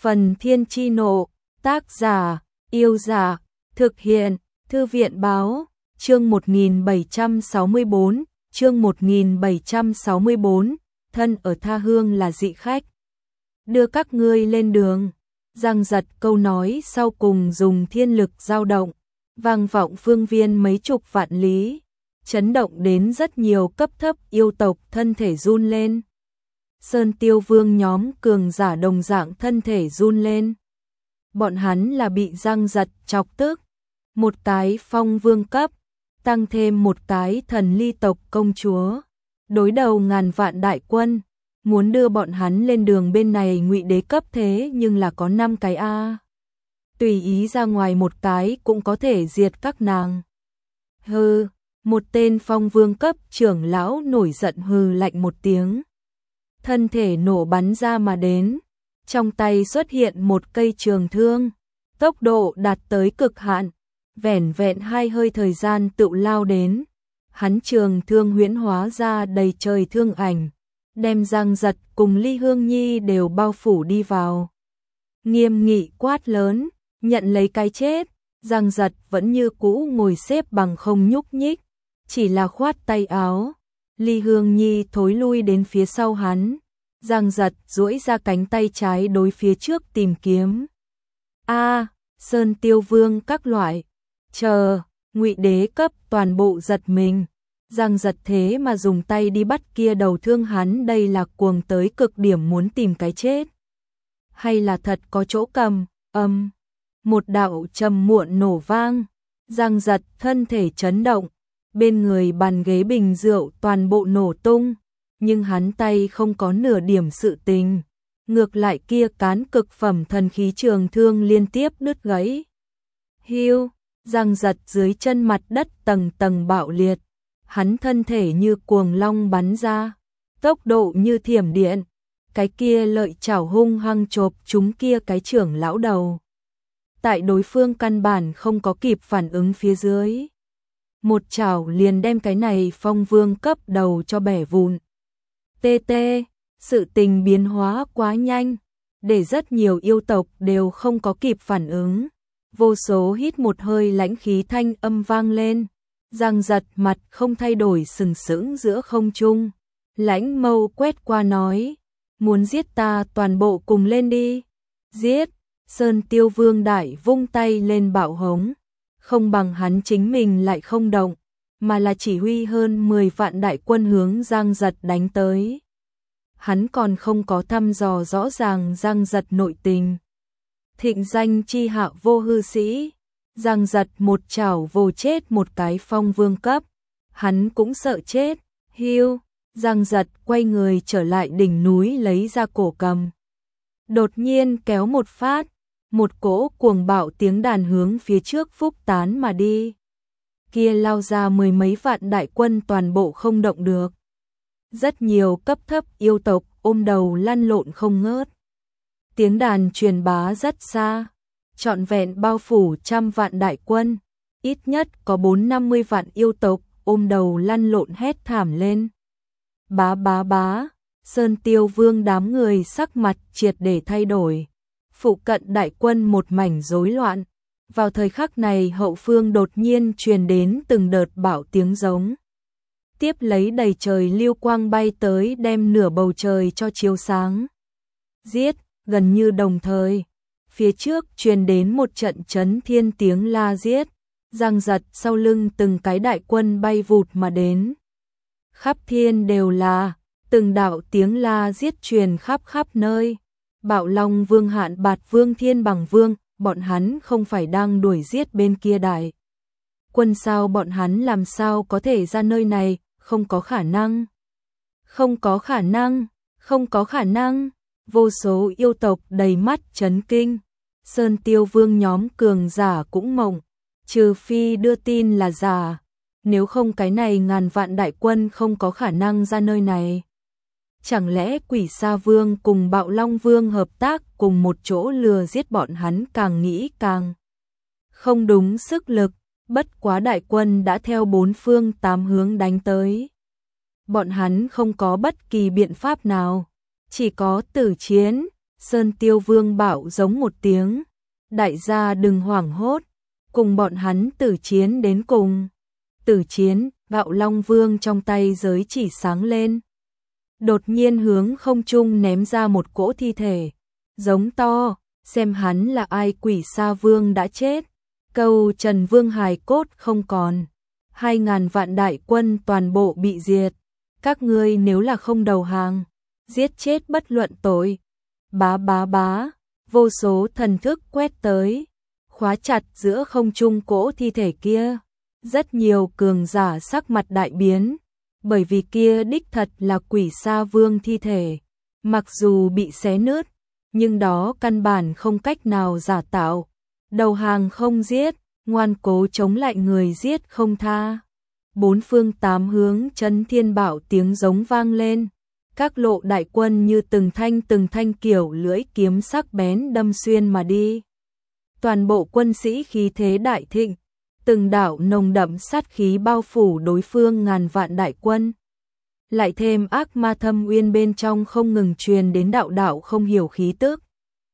Phần Thiên Chi Nộ, tác giả, Yêu Giả, thực hiện, Thư viện Báo, chương 1764, chương 1764, thân ở tha hương là dị khách. Đưa các ngươi lên đường. Giang giật câu nói sau cùng dùng thiên lực dao động, vang vọng phương viên mấy chục vạn lý, chấn động đến rất nhiều cấp thấp yêu tộc thân thể run lên. Sơn Tiêu Vương nhóm cường giả đồng dạng thân thể run lên. Bọn hắn là bị Giang giật chọc tức. Một cái phong vương cấp, tăng thêm một cái thần ly tộc công chúa. Đối đầu ngàn vạn đại quân, muốn đưa bọn hắn lên đường bên này Ngụy Đế cấp thế nhưng là có 5 cái a. Tùy ý ra ngoài một cái cũng có thể diệt các nàng. Hừ, một tên phong vương cấp trưởng lão nổi giận hừ lạnh một tiếng. Thân thể nổ bắn ra mà đến, trong tay xuất hiện một cây trường thương, tốc độ đạt tới cực hạn, vẻn vẹn 2 hơi thời gian tự lao đến. Hắn trường thương huyễn hóa ra đầy trời thương ảnh, đem Giang giật cùng Ly Hương Nhi đều bao phủ đi vào. Nghiêm nghị quát lớn, nhận lấy cái chết. Giang giật vẫn như cũ ngồi xếp bằng không nhúc nhích, chỉ là khoát tay áo. Ly Hương Nhi thối lui đến phía sau hắn. Giang giật duỗi ra cánh tay trái đối phía trước tìm kiếm. Sơn Tiêu Vương các loại. Chờ, Ngụy Đế cấp toàn bộ giật mình. Giang giật thế mà dùng tay đi bắt kia đầu thương hắn, đây là cuồng tới cực điểm muốn tìm cái chết. Hay là thật có chỗ cầm, một đạo trầm muộn nổ vang. Giang giật thân thể chấn động, bên người bàn ghế bình rượu toàn bộ nổ tung. Nhưng hắn tay không có nửa điểm sự tình. Ngược lại kia cán cực phẩm thần khí trường thương liên tiếp đứt gãy. Hiu, Giang giật dưới chân mặt đất tầng tầng bạo liệt. Hắn thân thể như cuồng long bắn ra, tốc độ như thiểm điện. Cái kia lợi chảo hung hăng chộp chúng kia cái trưởng lão đầu. Tại đối phương căn bản không có kịp phản ứng phía dưới, một chảo liền đem cái này phong vương cấp đầu cho bẻ vụn. Sự tình biến hóa quá nhanh, để rất nhiều yêu tộc đều không có kịp phản ứng. Vô số hít một hơi lãnh khí thanh âm vang lên. Giang giật mặt không thay đổi sừng sững giữa không trung. Lãnh mâu quét qua nói, muốn giết ta toàn bộ cùng lên đi. Giết, Sơn Tiêu Vương đại vung tay lên bạo hống. Không bằng hắn chính mình lại không động, mà là chỉ huy hơn 10 vạn đại quân hướng Giang giật đánh tới. Hắn còn không có thăm dò rõ ràng Giang giật nội tình. Thịnh danh chi hạ vô hư sĩ. Giang giật một chảo vồ chết một cái phong vương cấp. Hắn cũng sợ chết. Hiu, Giang giật quay người trở lại đỉnh núi lấy ra cổ cầm. Đột nhiên kéo một phát, một cỗ cuồng bạo tiếng đàn hướng phía trước phúc tán mà đi. Kia lao ra 10 mấy vạn đại quân toàn bộ không động được. Rất nhiều cấp thấp yêu tộc ôm đầu lăn lộn không ngớt. Tiếng đàn truyền bá rất xa, trọn vẹn bao phủ trăm vạn đại quân. Ít nhất có 4-50 vạn yêu tộc ôm đầu lăn lộn hét thảm lên. Bá bá bá, Sơn Tiêu Vương đám người sắc mặt triệt để thay đổi. Phụ cận đại quân một mảnh rối loạn. Vào thời khắc này hậu phương đột nhiên truyền đến từng đợt bạo tiếng giống. Tiếp lấy đầy trời lưu quang bay tới đem nửa bầu trời cho chiếu sáng. Giết, gần như đồng thời. Phía trước truyền đến một trận chấn thiên tiếng la giết. Giang giật sau lưng từng cái đại quân bay vụt mà đến. Khắp thiên đều là, từng đạo tiếng la giết truyền khắp khắp nơi. Bạo Long Vương Hạn Bạt Vương Thiên Bằng Vương, bọn hắn không phải đang đuổi giết bên kia đại quân sao, bọn hắn làm sao có thể ra nơi này, không có khả năng. Không có khả năng, không có khả năng. Vô số yêu tộc đầy mắt chấn kinh. Sơn Tiêu Vương nhóm cường giả cũng mộng, trừ phi đưa tin là giả, nếu không cái này ngàn vạn đại quân không có khả năng ra nơi này. Chẳng lẽ Quỷ Sa Vương cùng Bạo Long Vương hợp tác cùng một chỗ lừa giết bọn hắn, càng nghĩ càng không đúng sức lực. Bất quá đại quân đã theo 4 phương 8 hướng đánh tới. Bọn hắn không có bất kỳ biện pháp nào, chỉ có tử chiến. Sơn Tiêu Vương bảo giống một tiếng, đại gia đừng hoảng hốt, cùng bọn hắn tử chiến đến cùng. Tử chiến, Bạo Long Vương trong tay giới chỉ sáng lên. Đột nhiên hướng không trung ném ra một cỗ thi thể, giống to, xem hắn là ai. Quỷ Sa Vương đã chết, Câu Trần Vương hài cốt không còn, 2.000 vạn đại quân toàn bộ bị diệt. Các ngươi nếu là không đầu hàng, giết chết bất luận tội. Bá bá bá, vô số thần thức quét tới, khóa chặt giữa không trung cỗ thi thể kia. Rất nhiều cường giả sắc mặt đại biến, bởi vì kia đích thật là Quỷ Sa Vương thi thể. Mặc dù bị xé nứt, nhưng đó căn bản không cách nào giả tạo. Đầu hàng không giết, ngoan cố chống lại người giết không tha. Bốn phương tám hướng chấn thiên bạo tiếng giống vang lên. Các lộ đại quân như từng thanh kiểu lưỡi kiếm sắc bén đâm xuyên mà đi. Toàn bộ quân sĩ khí thế đại thịnh, từng đạo nồng đậm sát khí bao phủ đối phương ngàn vạn đại quân. Lại thêm ác ma thâm uyên bên trong không ngừng truyền đến đạo đạo không hiểu khí tức.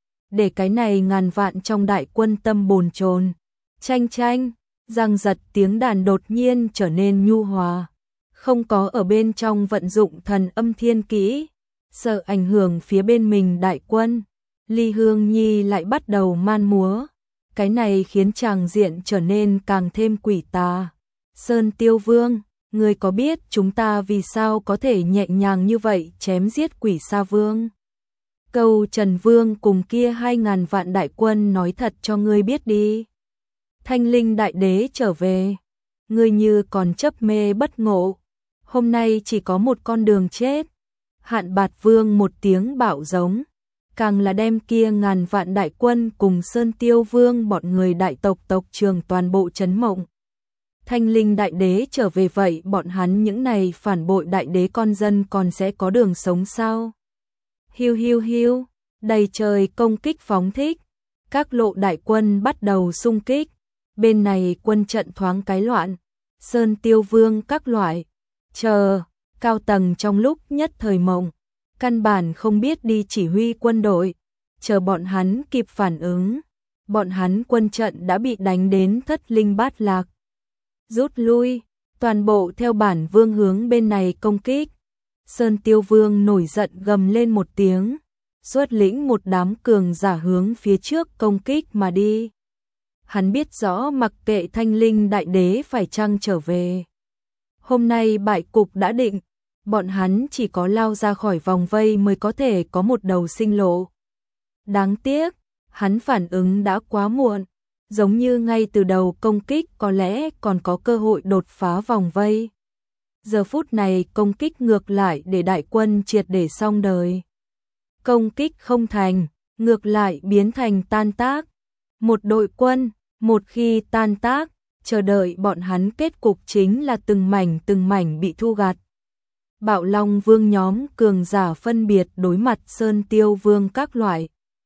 Để cái này ngàn vạn trong đại quân tâm bồn chồn, tranh, giằng giật tiếng đàn đột nhiên trở nên nhu hòa. Không có ở bên trong vận dụng thần âm thiên kỹ, sợ ảnh hưởng phía bên mình đại quân. Ly Hương Nhi lại bắt đầu man múa, cái này khiến tràng diện trở nên càng thêm quỷ tà. Sơn Tiêu Vương, ngươi có biết chúng ta vì sao có thể nhẹ nhàng như vậy chém giết Quỷ Sa Vương? Câu Trần Vương cùng kia 2.000 vạn đại quân nói thật cho ngươi biết đi. Thanh Linh Đại Đế trở về, ngươi như còn chấp mê bất ngộ, hôm nay chỉ có một con đường chết. Hạn Bạt Vương một tiếng bạo giống, càng là đem kia ngàn vạn đại quân cùng Sơn Tiêu Vương bọn người đại tộc tộc trường toàn bộ chấn mộng. Thanh Linh Đại Đế trở về vậy bọn hắn những này phản bội đại đế con dân còn sẽ có đường sống sao? Hiu, đầy trời công kích phóng thích, các lộ đại quân bắt đầu xung kích, bên này quân trận thoáng cái loạn, Sơn Tiêu Vương các loại, cao tầng trong lúc nhất thời mộng, căn bản không biết đi chỉ huy quân đội, chờ bọn hắn kịp phản ứng, bọn hắn quân trận đã bị đánh đến thất linh bát lạc. Rút lui, toàn bộ theo bản vương hướng bên này công kích. Sơn Tiêu Vương nổi giận gầm lên một tiếng, xuất lĩnh một đám cường giả hướng phía trước công kích mà đi. Hắn biết rõ mặc kệ Thanh Linh Đại Đế phải chăng trở về, hôm nay bại cục đã định, bọn hắn chỉ có lao ra khỏi vòng vây mới có thể có một đầu sinh lộ. Đáng tiếc, hắn phản ứng đã quá muộn, giống như ngay từ đầu công kích có lẽ còn có cơ hội đột phá vòng vây. Giờ phút này công kích ngược lại để đại quân triệt để xong đời. Công kích không thành, ngược lại biến thành tan tác. Một đội quân, một khi tan tác, chờ đợi bọn hắn kết cục chính là từng mảnh bị thu gặt. Bạo Long Vương nhóm cường giả phân biệt đối mặt Sơn Tiêu Vương các loại.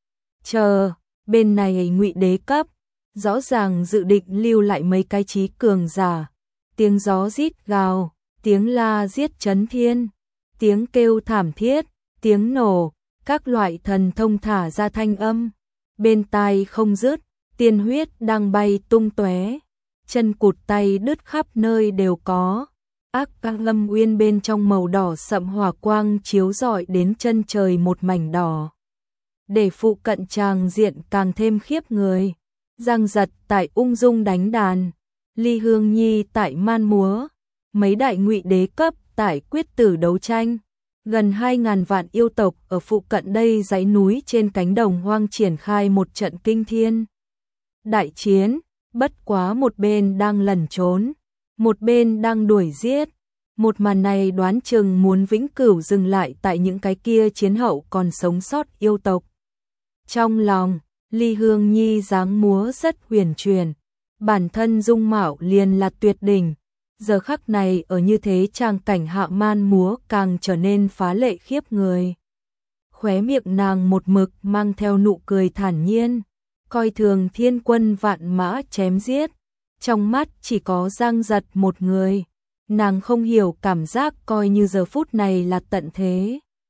Bên này Ngụy Đế cấp, rõ ràng dự định lưu lại mấy cái trí cường giả. Tiếng gió rít gào, tiếng la giết chấn thiên, tiếng kêu thảm thiết, tiếng nổ, các loại thần thông thả ra thanh âm, bên tai không dứt, tiên huyết đang bay tung tóe, chân cụt tay đứt khắp nơi đều có. Ác Lâm Uyên bên trong màu đỏ sậm hỏa quang chiếu rọi đến chân trời một mảnh đỏ. Để phụ cận tràng diện càng thêm khiếp người. Giang Giật tại ung dung đánh đàn, Ly Hương Nhi tại man múa, mấy đại Ngụy Đế cấp tại quyết tử đấu tranh. Gần 2.000 vạn yêu tộc ở phụ cận đây dãy núi trên cánh đồng hoang triển khai một trận kinh thiên đại chiến, bất quá một bên đang lẩn trốn, một bên đang đuổi giết. Một màn này đoán chừng muốn vĩnh cửu dừng lại tại những cái kia chiến hậu còn sống sót yêu tộc. Trong lòng, Ly Hương Nhi dáng múa rất huyền truyền, bản thân dung mạo liền là tuyệt đỉnh. Giờ khắc này ở như thế trang cảnh hạ man múa càng trở nên phá lệ khiếp người. Khóe miệng nàng một mực mang theo nụ cười thản nhiên, coi thường thiên quân vạn mã chém giết. Trong mắt chỉ có Giang Giật một người, nàng không hiểu cảm giác coi như giờ phút này là tận thế.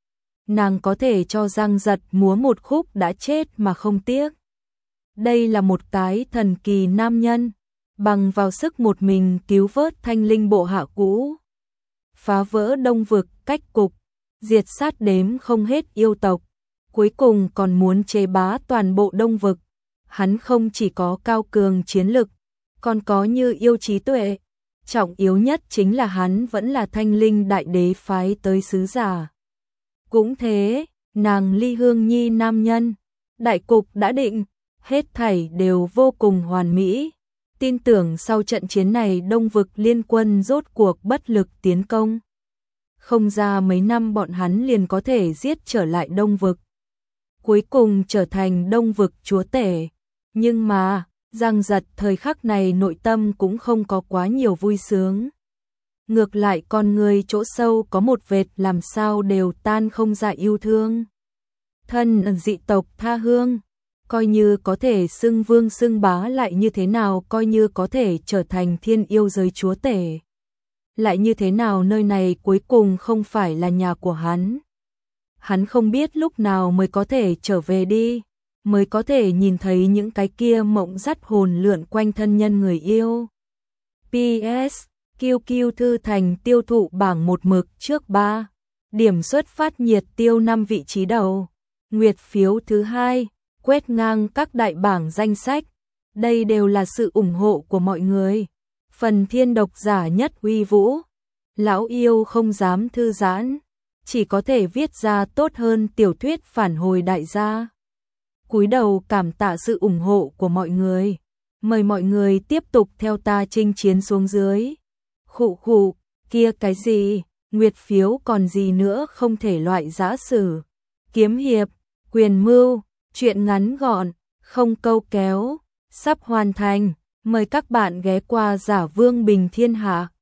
nàng có thể cho Giang Giật múa một khúc đã chết mà không tiếc. Đây là một cái thần kỳ nam nhân, bằng vào sức một mình cứu vớt Thanh Linh bộ hạ cũ, phá vỡ Đông Vực cách cục, diệt sát đếm không hết yêu tộc, cuối cùng còn muốn chế bá toàn bộ Đông Vực. Hắn không chỉ có cao cường chiến lực, còn có như yêu trí tuệ, trọng yếu nhất chính là hắn vẫn là Thanh Linh đại đế phái tới sứ giả. Cũng thế, nàng Ly Hương Nhi nam nhân, đại cục đã định, hết thảy đều vô cùng hoàn mỹ. Tin tưởng sau trận chiến này Đông Vực liên quân rốt cuộc bất lực tiến công. Không ra mấy năm bọn hắn liền có thể giết trở lại Đông Vực, cuối cùng trở thành Đông Vực chúa tể. Nhưng mà, Giang Giật thời khắc này nội tâm cũng không có quá nhiều vui sướng. Ngược lại con người chỗ sâu có một vệt làm sao đều tan không ra yêu thương. Thân dị tộc tha hương, coi như có thể xưng vương xưng bá lại như thế nào, coi như có thể trở thành thiên yêu giới chúa tể, lại như thế nào, nơi này cuối cùng không phải là nhà của hắn. Hắn không biết lúc nào mới có thể trở về đi, mới có thể nhìn thấy những cái kia mộng dắt hồn lượn quanh thân nhân người yêu. PS, QQ Thư Thành tiêu thụ bảng một mực trước 3, điểm xuất phát nhiệt tiêu 5 vị trí đầu, nguyệt phiếu thứ 2, quét ngang các đại bảng danh sách. Đây đều là sự ủng hộ của mọi người. Phần thiên độc giả nhất uy vũ, lão yêu không dám thư giãn, chỉ có thể viết ra tốt hơn tiểu thuyết phản hồi đại gia. Cúi đầu cảm tạ sự ủng hộ của mọi người. Mời mọi người tiếp tục theo ta chinh chiến xuống dưới. Khụ khụ, kia cái gì, nguyệt phiếu còn gì nữa, không thể loại giã sử, kiếm hiệp, quyền mưu, chuyện ngắn gọn, không câu kéo, sắp hoàn thành. Mời các bạn ghé qua Giả Vương Bình Thiên Hạ.